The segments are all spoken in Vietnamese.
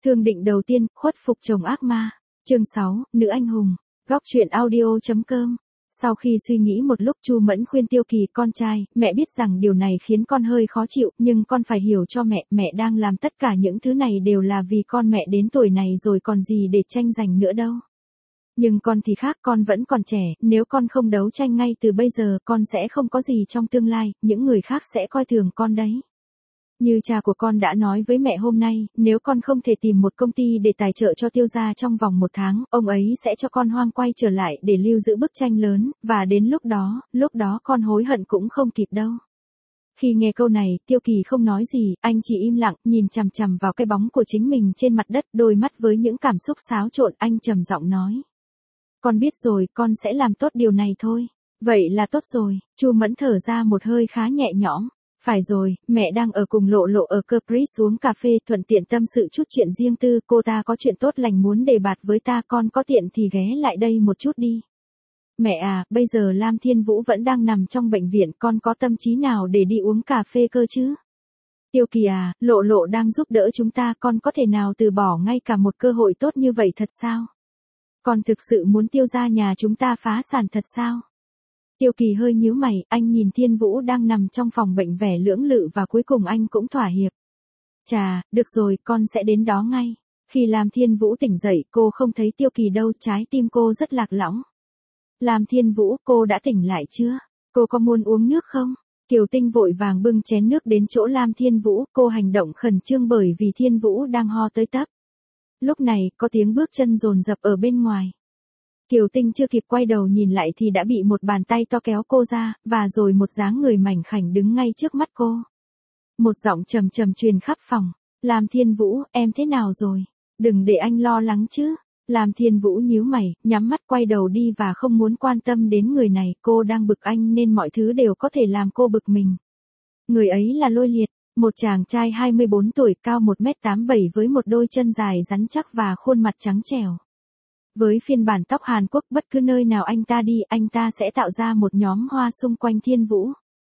Thương định đầu tiên, khuất phục chồng ác ma. Chương 6, nữ anh hùng. Góc truyện audio.com. Sau khi suy nghĩ một lúc, Chu Mẫn khuyên Tiêu Kỳ, con trai, mẹ biết rằng điều này khiến con hơi khó chịu, nhưng con phải hiểu cho mẹ đang làm tất cả những thứ này đều là vì con, mẹ đến tuổi này rồi còn gì để tranh giành nữa đâu. Nhưng con thì khác, con vẫn còn trẻ, nếu con không đấu tranh ngay từ bây giờ, con sẽ không có gì trong tương lai, những người khác sẽ coi thường con đấy. Như cha của con đã nói với mẹ hôm nay, nếu con không thể tìm một công ty để tài trợ cho Tiêu gia trong vòng 1 tháng, ông ấy sẽ cho con hoang quay trở lại để lưu giữ bức tranh lớn, và đến lúc đó con hối hận cũng không kịp đâu. Khi nghe câu này, Tiêu Kỳ không nói gì, anh chỉ im lặng, nhìn chằm chằm vào cái bóng của chính mình trên mặt đất, đôi mắt với những cảm xúc xáo trộn, anh trầm giọng nói. Con biết rồi, con sẽ làm tốt điều này thôi. Vậy là tốt rồi, Chu Mẫn thở ra một hơi khá nhẹ nhõm. Phải rồi, mẹ đang ở cùng Lộ Lộ ở Caprice uống cà phê, thuận tiện tâm sự chút chuyện riêng tư, cô ta có chuyện tốt lành muốn đề bạt với ta, con có tiện thì ghé lại đây một chút đi. Mẹ à, bây giờ Lam Thiên Vũ vẫn đang nằm trong bệnh viện, con có tâm trí nào để đi uống cà phê cơ chứ? Tiêu Kỳ à, Lộ Lộ đang giúp đỡ chúng ta, con có thể nào từ bỏ ngay cả một cơ hội tốt như vậy thật sao? Con thực sự muốn Tiêu gia nhà chúng ta phá sản thật sao? Tiêu Kỳ hơi nhíu mày, anh nhìn Thiên Vũ đang nằm trong phòng bệnh vẻ lưỡng lự và cuối cùng anh cũng thỏa hiệp. Chà, được rồi, con sẽ đến đó ngay. Khi Lam Thiên Vũ tỉnh dậy, cô không thấy Tiêu Kỳ đâu, trái tim cô rất lạc lõng. Lam Thiên Vũ, cô đã tỉnh lại chưa? Cô có muốn uống nước không? Kiều Tinh vội vàng bưng chén nước đến chỗ Lam Thiên Vũ, cô hành động khẩn trương bởi vì Thiên Vũ đang ho tới tấp. Lúc này, có tiếng bước chân dồn dập ở bên ngoài. Kiều Tinh chưa kịp quay đầu nhìn lại thì đã bị một bàn tay to kéo cô ra, và rồi một dáng người mảnh khảnh đứng ngay trước mắt cô. Một giọng trầm trầm truyền khắp phòng. Lam Thiên Vũ, em thế nào rồi? Đừng để anh lo lắng chứ. Lam Thiên Vũ nhíu mày, nhắm mắt quay đầu đi và không muốn quan tâm đến người này, cô đang bực anh nên mọi thứ đều có thể làm cô bực mình. Người ấy là Lôi Liệt, một chàng trai 24 tuổi cao 1m87 với một đôi chân dài rắn chắc và khuôn mặt trắng trẻo. Với phiên bản tóc Hàn Quốc, bất cứ nơi nào anh ta đi, anh ta sẽ tạo ra một nhóm hoa xung quanh Thiên Vũ.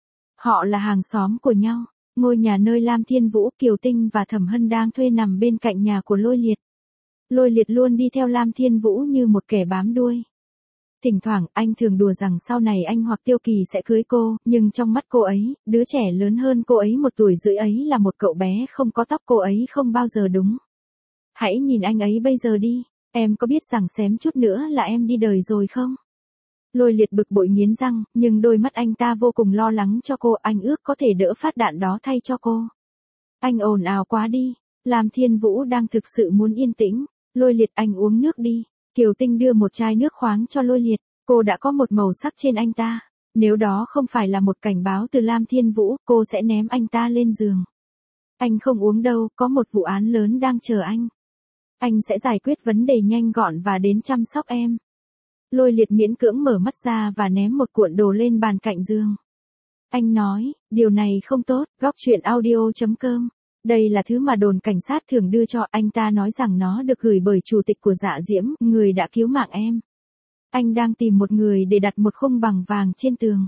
Họ là hàng xóm của nhau. Ngôi nhà nơi Lam Thiên Vũ, Kiều Tinh và Thẩm Hân đang thuê nằm bên cạnh nhà của Lôi Liệt. Lôi Liệt luôn đi theo Lam Thiên Vũ như một kẻ bám đuôi. Thỉnh thoảng, anh thường đùa rằng sau này anh hoặc Tiêu Kỳ sẽ cưới cô, nhưng trong mắt cô ấy, đứa trẻ lớn hơn cô ấy 1 tuổi rưỡi ấy là một cậu bé không có tóc, cô ấy không bao giờ đúng. Hãy nhìn anh ấy bây giờ đi. Em có biết rằng xém chút nữa là em đi đời rồi không? Lôi Liệt bực bội nghiến răng, nhưng đôi mắt anh ta vô cùng lo lắng cho cô, anh ước có thể đỡ phát đạn đó thay cho cô. Anh ồn ào quá đi. Lam Thiên Vũ đang thực sự muốn yên tĩnh. Lôi Liệt, anh uống nước đi. Kiều Tinh đưa một chai nước khoáng cho Lôi Liệt, cô đã có một màu sắc trên anh ta. Nếu đó không phải là một cảnh báo từ Lam Thiên Vũ, cô sẽ ném anh ta lên giường. Anh không uống đâu, có một vụ án lớn đang chờ anh. Anh sẽ giải quyết vấn đề nhanh gọn và đến chăm sóc em. Lôi Liệt miễn cưỡng mở mắt ra và ném một cuộn đồ lên bàn cạnh giường. Anh nói, điều này không tốt, góc truyện audio.com. Đây là thứ mà đồn cảnh sát thường đưa cho, anh ta nói rằng nó được gửi bởi chủ tịch của Dạ Diễm, người đã cứu mạng em. Anh đang tìm một người để đặt một khung bằng vàng trên tường.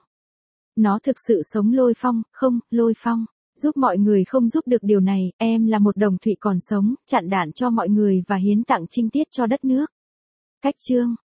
Nó thực sự sống Lôi Phong, không, Lôi Phong. Giúp mọi người không giúp được điều này, em là một đồng thụy còn sống, chặn đạn cho mọi người và hiến tặng trinh tiết cho đất nước. Cách chương